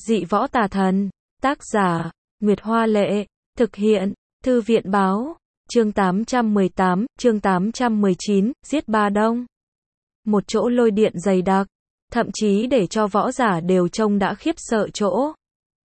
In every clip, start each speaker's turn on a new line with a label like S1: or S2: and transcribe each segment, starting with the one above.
S1: Dị võ tà thần. Tác giả, Nguyệt Hoa Lệ. Thực hiện, Thư viện Báo. Chương 818, chương 819, giết Ba Đông. Một chỗ lôi điện dày đặc, thậm chí để cho võ giả đều trông đã khiếp sợ chỗ.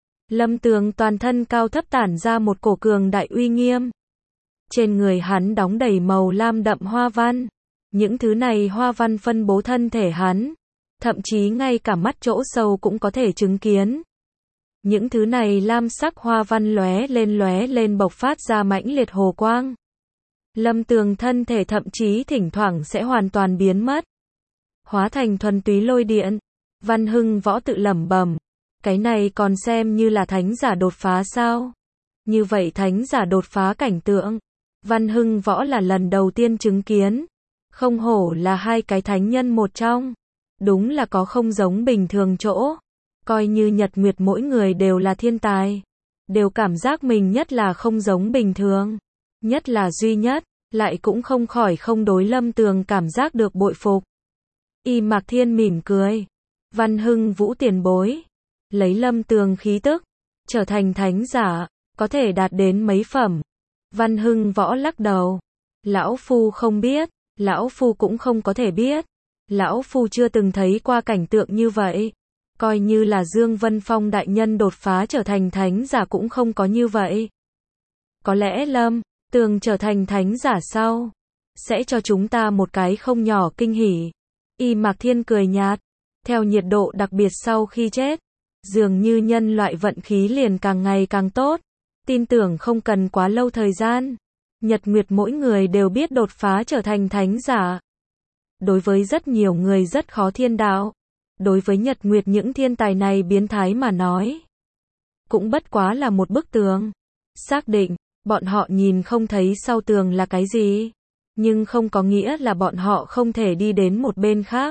S1: Lâm Tường toàn thân cao thấp tản ra một cổ cường đại uy nghiêm. Trên người hắn đóng đầy màu lam đậm hoa văn. Những thứ này hoa văn phân bố thân thể hắn. Thậm chí ngay cả mắt chỗ sâu cũng có thể chứng kiến. Những thứ này lam sắc hoa văn lóe lên bộc phát ra mãnh liệt hồ quang. Lâm Tường thân thể thậm chí thỉnh thoảng sẽ hoàn toàn biến mất. Hóa thành thuần túy lôi điện. Văn Hưng Võ tự lẩm bẩm. Cái này còn xem như là thánh giả đột phá sao? Như vậy thánh giả đột phá cảnh tượng. Văn Hưng Võ là lần đầu tiên chứng kiến. Không hổ là hai cái thánh nhân một trong. Đúng là có không giống bình thường chỗ. Coi như nhật nguyệt mỗi người đều là thiên tài. Đều cảm giác mình nhất là không giống bình thường. Nhất là duy nhất, lại cũng không khỏi không đối Lâm Tường cảm giác được bội phục. Y Mạc Thiên mỉm cười. Văn Hưng Vũ tiền bối. Lấy Lâm Tường khí tức, trở thành thánh giả, có thể đạt đến mấy phẩm. Văn Hưng Võ lắc đầu. Lão Phu không biết, Lão Phu cũng không có thể biết. Lão Phu chưa từng thấy qua cảnh tượng như vậy. Coi như là Dương Vân Phong đại nhân đột phá trở thành thánh giả cũng không có như vậy. Có lẽ Lâm Tường trở thành thánh giả sau, sẽ cho chúng ta một cái không nhỏ kinh hỉ. Y Mạc Thiên cười nhạt. Theo nhiệt độ đặc biệt sau khi chết, dường như nhân loại vận khí liền càng ngày càng tốt. Tin tưởng không cần quá lâu thời gian, nhật nguyệt mỗi người đều biết đột phá trở thành thánh giả. Đối với rất nhiều người rất khó thiên đạo. Đối với nhật nguyệt những thiên tài này biến thái mà nói, cũng bất quá là một bức tường. Xác định, bọn họ nhìn không thấy sau tường là cái gì. Nhưng không có nghĩa là bọn họ không thể đi đến một bên khác.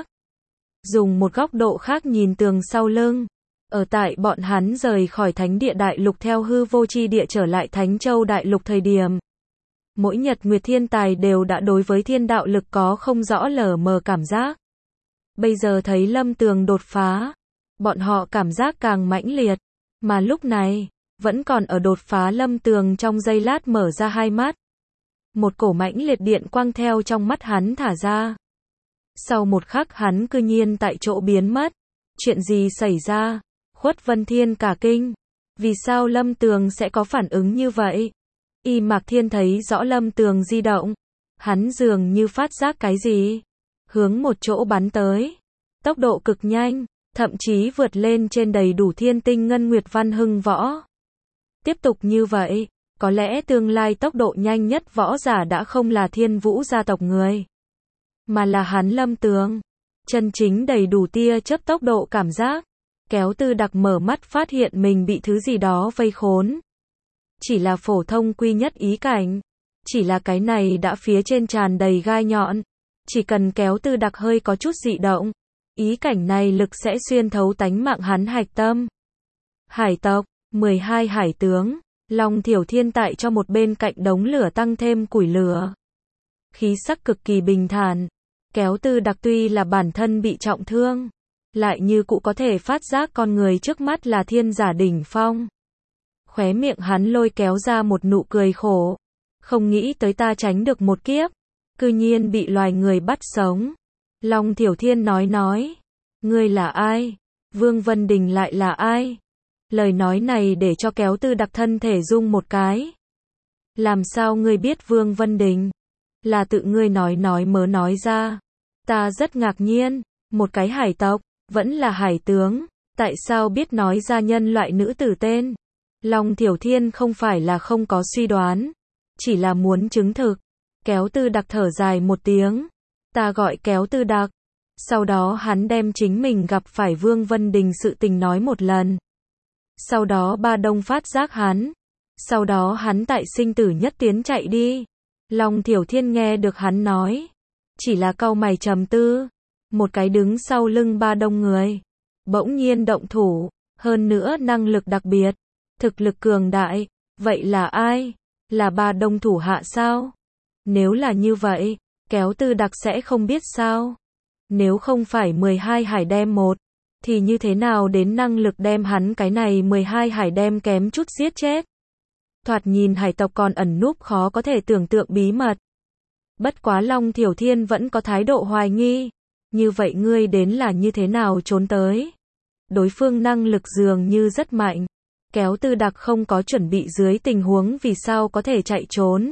S1: Dùng một góc độ khác nhìn tường sau lưng. Ở tại bọn hắn rời khỏi thánh địa đại lục theo hư vô chi địa trở lại Thánh Châu đại lục thời điểm. Mỗi nhật nguyệt thiên tài đều đã đối với thiên đạo lực có không rõ lờ mờ cảm giác. Bây giờ thấy Lâm Tường đột phá, bọn họ cảm giác càng mãnh liệt. Mà lúc này, vẫn còn ở đột phá Lâm Tường trong giây lát mở ra hai mắt. Một cổ mãnh liệt điện quang theo trong mắt hắn thả ra. Sau một khắc hắn cư nhiên tại chỗ biến mất. Chuyện gì xảy ra? Khuất Vân Thiên cả kinh. Vì sao Lâm Tường sẽ có phản ứng như vậy? Y Mạc Thiên thấy rõ Lâm Tường di động. Hắn dường như phát giác cái gì. Hướng một chỗ bắn tới. Tốc độ cực nhanh, thậm chí vượt lên trên đầy đủ thiên tinh ngân nguyệt Văn Hưng Võ. Tiếp tục như vậy, có lẽ tương lai tốc độ nhanh nhất võ giả đã không là Thiên Vũ gia tộc người, mà là hắn Lâm Tường. Chân chính đầy đủ tia chớp tốc độ cảm giác. Kéo Tư Đặc mở mắt phát hiện mình bị thứ gì đó vây khốn. Chỉ là phổ thông quy nhất ý cảnh. Chỉ là cái này đã phía trên tràn đầy gai nhọn. Chỉ cần Kéo Tư Đặc hơi có chút dị động, ý cảnh này lực sẽ xuyên thấu tánh mạng hắn hạch tâm. Hải tộc, 12 hải tướng, Long Thiểu Thiên tại cho một bên cạnh đống lửa tăng thêm củi lửa. Khí sắc cực kỳ bình thản. Kéo Tư Đặc tuy là bản thân bị trọng thương, lại như cụ có thể phát giác con người trước mắt là thiên giả đỉnh phong. Khóe miệng hắn lôi kéo ra một nụ cười khổ. Không nghĩ tới ta tránh được một kiếp, cư nhiên bị loài người bắt sống. Long Thiểu Thiên nói. Ngươi là ai? Vương Vân Đình lại là ai? Lời nói này để cho Kéo Tư Đặc thân thể rung một cái. Làm sao ngươi biết Vương Vân Đình? Là tự ngươi nói ra. Ta rất ngạc nhiên, một cái hải tộc, vẫn là hải tướng, tại sao biết nói ra nhân loại nữ tử tên? Long Thiểu Thiên không phải là không có suy đoán, chỉ là muốn chứng thực. Kéo Tư Đặc thở dài một tiếng. Ta gọi Kéo Tư Đặc. Sau đó hắn đem chính mình gặp phải Vương Vân Đình sự tình nói một lần. Sau đó Ba Đông phát giác hắn. Sau đó hắn tại sinh tử nhất tiến chạy đi. Long Thiểu Thiên nghe được hắn nói, chỉ là cau mày trầm tư. Một cái đứng sau lưng Ba Đông người, bỗng nhiên động thủ, hơn nữa năng lực đặc biệt, thực lực cường đại. Vậy là ai? Là Ba Đông thủ hạ sao? Nếu là như vậy, Kéo Tư Đặc sẽ không biết sao? Nếu không phải 12 hải đem một thì như thế nào đến năng lực đem hắn cái này 12 hải đem kém chút giết chết. Thoạt nhìn hải tộc còn ẩn núp khó có thể tưởng tượng bí mật. Bất quá Long Thiểu Thiên vẫn có thái độ hoài nghi. Như vậy ngươi đến là như thế nào trốn tới? Đối phương năng lực dường như rất mạnh. Kéo Tư Đặc không có chuẩn bị dưới tình huống vì sao có thể chạy trốn.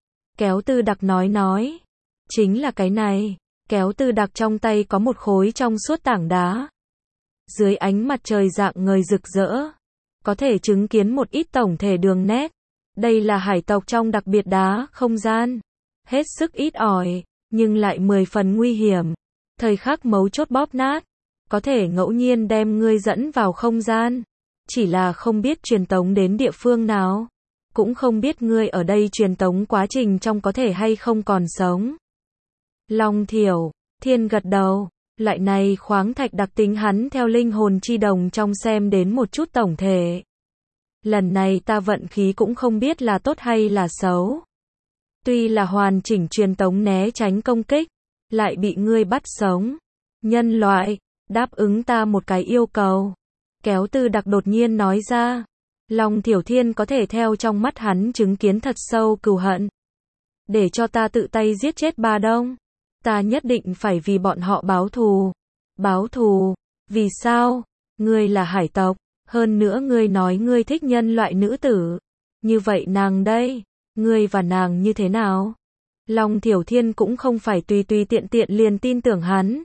S1: Kéo Tư Đặc nói. Chính là cái này. Kéo Tư Đặc trong tay có một khối trong suốt tảng đá. Dưới ánh mặt trời rạng ngời rực rỡ. Có thể chứng kiến một ít tổng thể đường nét. Đây là hải tộc trong đặc biệt đá không gian. Hết sức ít ỏi, nhưng lại 10 phần nguy hiểm. Thời khắc mấu chốt bóp nát. Có thể ngẫu nhiên đem ngươi dẫn vào không gian. Chỉ là không biết truyền tống đến địa phương nào. Cũng không biết ngươi ở đây truyền tống quá trình trong có thể hay không còn sống. Long Thiểu Thiên gật đầu. Loại này khoáng thạch đặc tính hắn theo linh hồn chi đồng trong xem đến một chút tổng thể. Lần này ta vận khí cũng không biết là tốt hay là xấu. Tuy là hoàn chỉnh truyền tống né tránh công kích, lại bị ngươi bắt sống. Nhân loại, đáp ứng ta một cái yêu cầu. Kéo Tư Đặc đột nhiên nói ra. Long Thiểu Thiên có thể theo trong mắt hắn chứng kiến thật sâu cừu hận. Để cho ta tự tay giết chết Ba Đông. Ta nhất định phải vì bọn họ báo thù. Báo thù? Vì sao? Ngươi là hải tộc. Hơn nữa ngươi nói ngươi thích nhân loại nữ tử. Như vậy nàng đây, ngươi và nàng như thế nào? Long Thiểu Thiên cũng không phải tùy tùy tiện tiện liền tin tưởng hắn.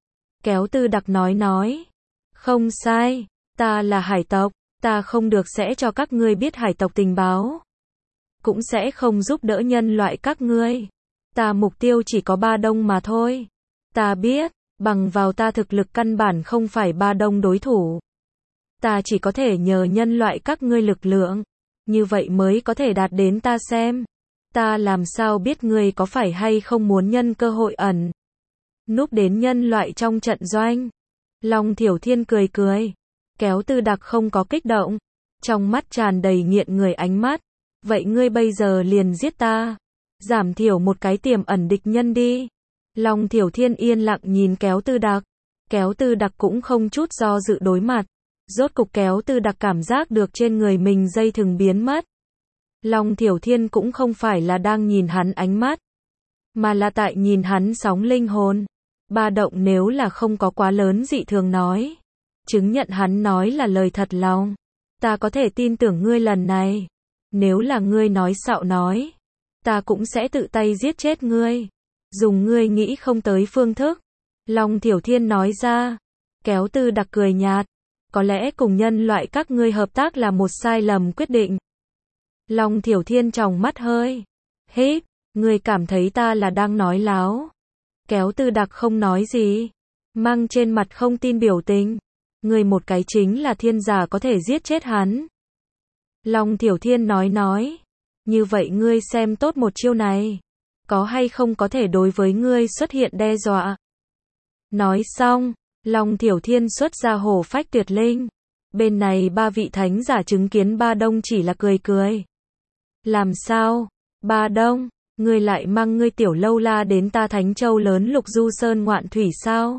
S1: Kéo Tư Đặc nói. Không sai, ta là hải tộc, ta không được sẽ cho các ngươi biết hải tộc tình báo. Cũng sẽ không giúp đỡ nhân loại các ngươi. Ta mục tiêu chỉ có Ba Đông mà thôi. Ta biết, bằng vào ta thực lực căn bản không phải Ba Đông đối thủ. Ta chỉ có thể nhờ nhân loại các ngươi lực lượng. Như vậy mới có thể đạt đến ta xem. Ta làm sao biết ngươi có phải hay không muốn nhân cơ hội ẩn núp đến nhân loại trong trận doanh. Long Thiểu Thiên cười. Kéo Tư Đặc không có kích động. Trong mắt tràn đầy nghiện người ánh mắt. Vậy ngươi bây giờ liền giết ta. Giảm thiểu một cái tiềm ẩn địch nhân đi. Long Thiểu Thiên yên lặng nhìn Kéo Tư Đặc. Kéo Tư Đặc cũng không chút do dự đối mặt. Rốt cục Kéo Tư Đặc cảm giác được trên người mình dây thừng biến mất. Long Thiểu Thiên cũng không phải là đang nhìn hắn ánh mắt, mà là tại nhìn hắn sóng linh hồn. Ba Động nếu là không có quá lớn dị thường nói, chứng nhận hắn nói là lời thật lòng. Ta có thể tin tưởng ngươi lần này. Nếu là ngươi nói xạo nói, ta cũng sẽ tự tay giết chết ngươi. Dùng ngươi nghĩ không tới phương thức. Long Thiểu Thiên nói ra. Kéo Tư Đặc cười nhạt. Có lẽ cùng nhân loại các ngươi hợp tác là một sai lầm quyết định. Long Thiểu Thiên tròng mắt hơi híp, ngươi cảm thấy ta là đang nói láo. Kéo Tư Đặc không nói gì, mang trên mặt không tin biểu tình. Ngươi một cái chính là thiên giả có thể giết chết hắn. Long Thiểu Thiên nói. Như vậy ngươi xem tốt một chiêu này. Có hay không có thể đối với ngươi xuất hiện đe dọa. Nói xong, Long Thiểu Thiên xuất ra hổ phách tuyệt linh. Bên này ba vị thánh giả chứng kiến Ba Đông chỉ là cười. Làm sao? Ba Đông, ngươi lại mang ngươi tiểu lâu la đến ta Thánh Châu lớn Lục Du Sơn ngoạn thủy sao?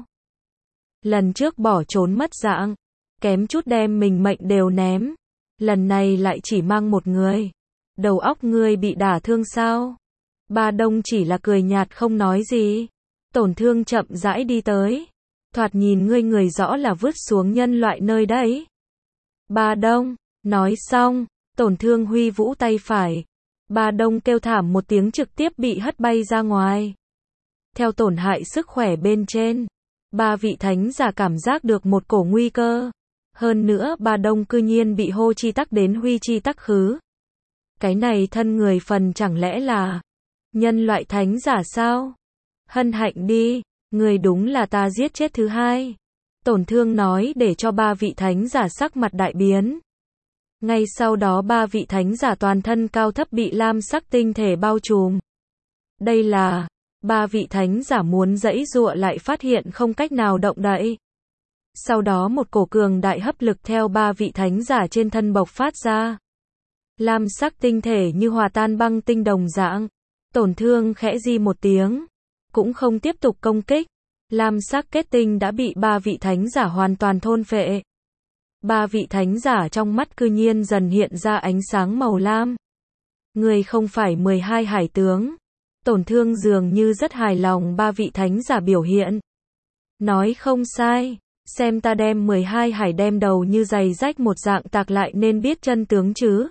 S1: Lần trước bỏ trốn mất dạng, kém chút đem mình mệnh đều ném. Lần này lại chỉ mang một người. Đầu óc ngươi bị đả thương sao? Ba Đông chỉ là cười nhạt không nói gì. Tổn thương chậm rãi đi tới. Thoạt nhìn ngươi người rõ là vứt xuống nhân loại nơi đấy. Ba Đông, nói xong, Tổn thương huy vũ tay phải. Ba Đông kêu thảm một tiếng trực tiếp bị hất bay ra ngoài. Theo tổn hại sức khỏe bên trên, ba vị thánh giả cảm giác được một cổ nguy cơ. Hơn nữa Ba Đông cư nhiên bị hô chi tắc đến huy chi tắc khứ. Cái này thân người phần chẳng lẽ là nhân loại thánh giả sao? Hân hạnh đi, người đúng là ta giết chết thứ hai. Tổn thương nói để cho ba vị thánh giả sắc mặt đại biến. Ngay sau đó ba vị thánh giả toàn thân cao thấp bị lam sắc tinh thể bao trùm. Đây là, ba vị thánh giả muốn giãy giụa lại phát hiện không cách nào động đậy. Sau đó một cổ cường đại hấp lực theo ba vị thánh giả trên thân bộc phát ra. Lam sắc tinh thể như hòa tan băng tinh đồng dạng. Tổn thương khẽ di một tiếng, cũng không tiếp tục công kích. lam sắc kết tinh đã bị ba vị thánh giả hoàn toàn thôn phệ. Ba vị thánh giả trong mắt cư nhiên dần hiện ra ánh sáng màu lam. Người không phải 12 hải tướng. Tổn Thương dường như rất hài lòng ba vị thánh giả biểu hiện. Nói không sai, xem ta đem 12 hải đem đầu như giày rách một dạng tạc lại nên biết chân tướng chứ.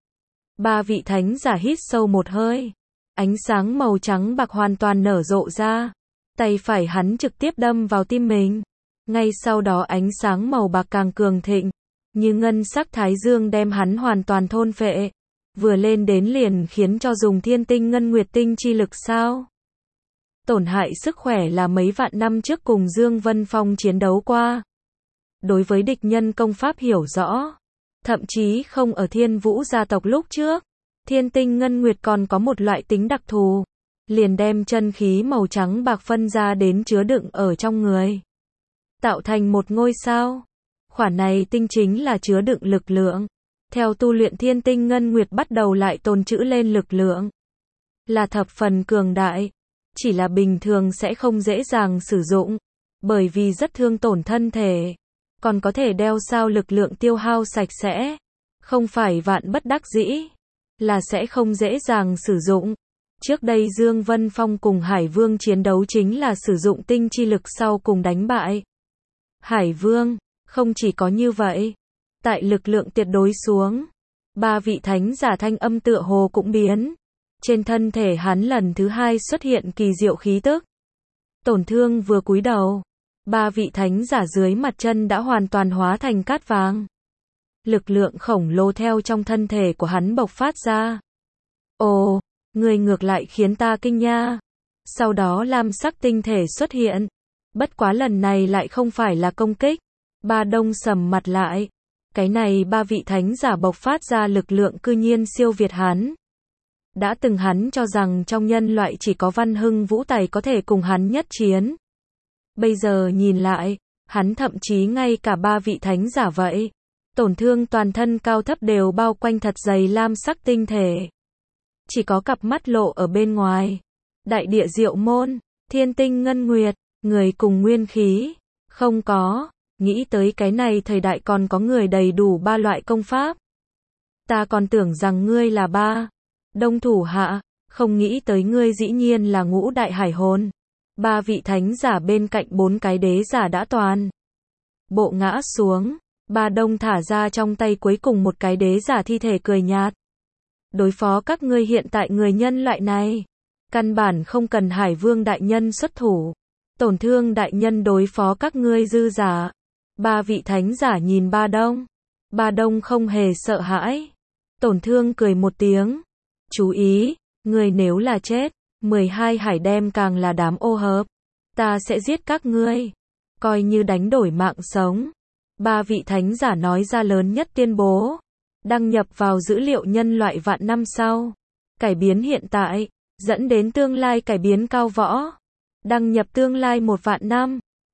S1: Ba vị thánh giả hít sâu một hơi. Ánh sáng màu trắng bạc hoàn toàn nở rộ ra. Tay phải hắn trực tiếp đâm vào tim mình. Ngay sau đó ánh sáng màu bạc càng cường thịnh, như ngân sắc thái dương đem hắn hoàn toàn thôn phệ. Vừa lên đến liền khiến cho dùng thiên tinh ngân nguyệt tinh chi lực sao. Tổn hại sức khỏe là mấy vạn năm trước cùng Dương Vân Phong chiến đấu qua. Đối với địch nhân công pháp hiểu rõ. Thậm chí không ở Thiên Vũ gia tộc lúc trước. Thiên tinh ngân nguyệt còn có một loại tính đặc thù. Liền đem chân khí màu trắng bạc phân ra đến chứa đựng ở trong người. Tạo thành một ngôi sao. Khoản này tinh chính là chứa đựng lực lượng. Theo tu luyện thiên tinh ngân nguyệt bắt đầu lại tồn trữ lên lực lượng. Là thập phần cường đại. Chỉ là bình thường sẽ không dễ dàng sử dụng. Bởi vì rất thương tổn thân thể. Còn có thể đeo sao lực lượng tiêu hao sạch sẽ. Không phải vạn bất đắc dĩ. Là sẽ không dễ dàng sử dụng. Trước đây Dương Vân Phong cùng Hải Vương chiến đấu chính là sử dụng tinh chi lực sau cùng đánh bại Hải Vương. Không chỉ có như vậy. Tại lực lượng tuyệt đối xuống. Ba vị thánh giả thanh âm tựa hồ cũng biến. Trên thân thể hắn lần thứ hai xuất hiện kỳ diệu khí tức. Tổn Thương vừa cúi đầu. Ba vị thánh giả dưới mặt chân đã hoàn toàn hóa thành cát vàng. Lực lượng khổng lồ theo trong thân thể của hắn bộc phát ra. Ồ, người ngược lại khiến ta kinh nha. Sau đó lam sắc tinh thể xuất hiện. Bất quá lần này lại không phải là công kích. Ba Đông sầm mặt lại. Cái này ba vị thánh giả bộc phát ra lực lượng cư nhiên siêu việt hắn. Đã từng hắn cho rằng trong nhân loại chỉ có Văn Hưng Vũ Tài có thể cùng hắn nhất chiến. Bây giờ nhìn lại, hắn thậm chí ngay cả ba vị thánh giả vậy. Tổn Thương toàn thân cao thấp đều bao quanh thật dày lam sắc tinh thể. Chỉ có cặp mắt lộ ở bên ngoài. Đại địa diệu môn, thiên tinh ngân nguyệt, người cùng nguyên khí. Không có. Nghĩ tới cái này thời đại còn có người đầy đủ ba loại công pháp. Ta còn tưởng rằng ngươi là ba Đông thủ hạ, không nghĩ tới ngươi dĩ nhiên là ngũ đại hải hồn. Ba vị thánh giả bên cạnh bốn cái đế giả đã toàn bộ ngã xuống. Ba Đông thả ra trong tay cuối cùng một cái đế giả thi thể cười nhạt. Đối phó các ngươi hiện tại người nhân loại này, căn bản không cần Hải Vương đại nhân xuất thủ. Tổn Thương đại nhân đối phó các ngươi dư giả. Ba vị thánh giả nhìn Ba Đông. Ba Đông không hề sợ hãi. Tổn Thương cười một tiếng. Chú ý, người nếu là chết, 12 hải đem càng là đám ô hợp. Ta sẽ giết các ngươi. Coi như đánh đổi mạng sống. Ba vị thánh giả nói ra lớn nhất tuyên bố. Đăng nhập vào dữ liệu nhân loại vạn năm sau. Cải biến hiện tại, dẫn đến tương lai cải biến cao võ. Đăng nhập tương lai 1 vạn năm.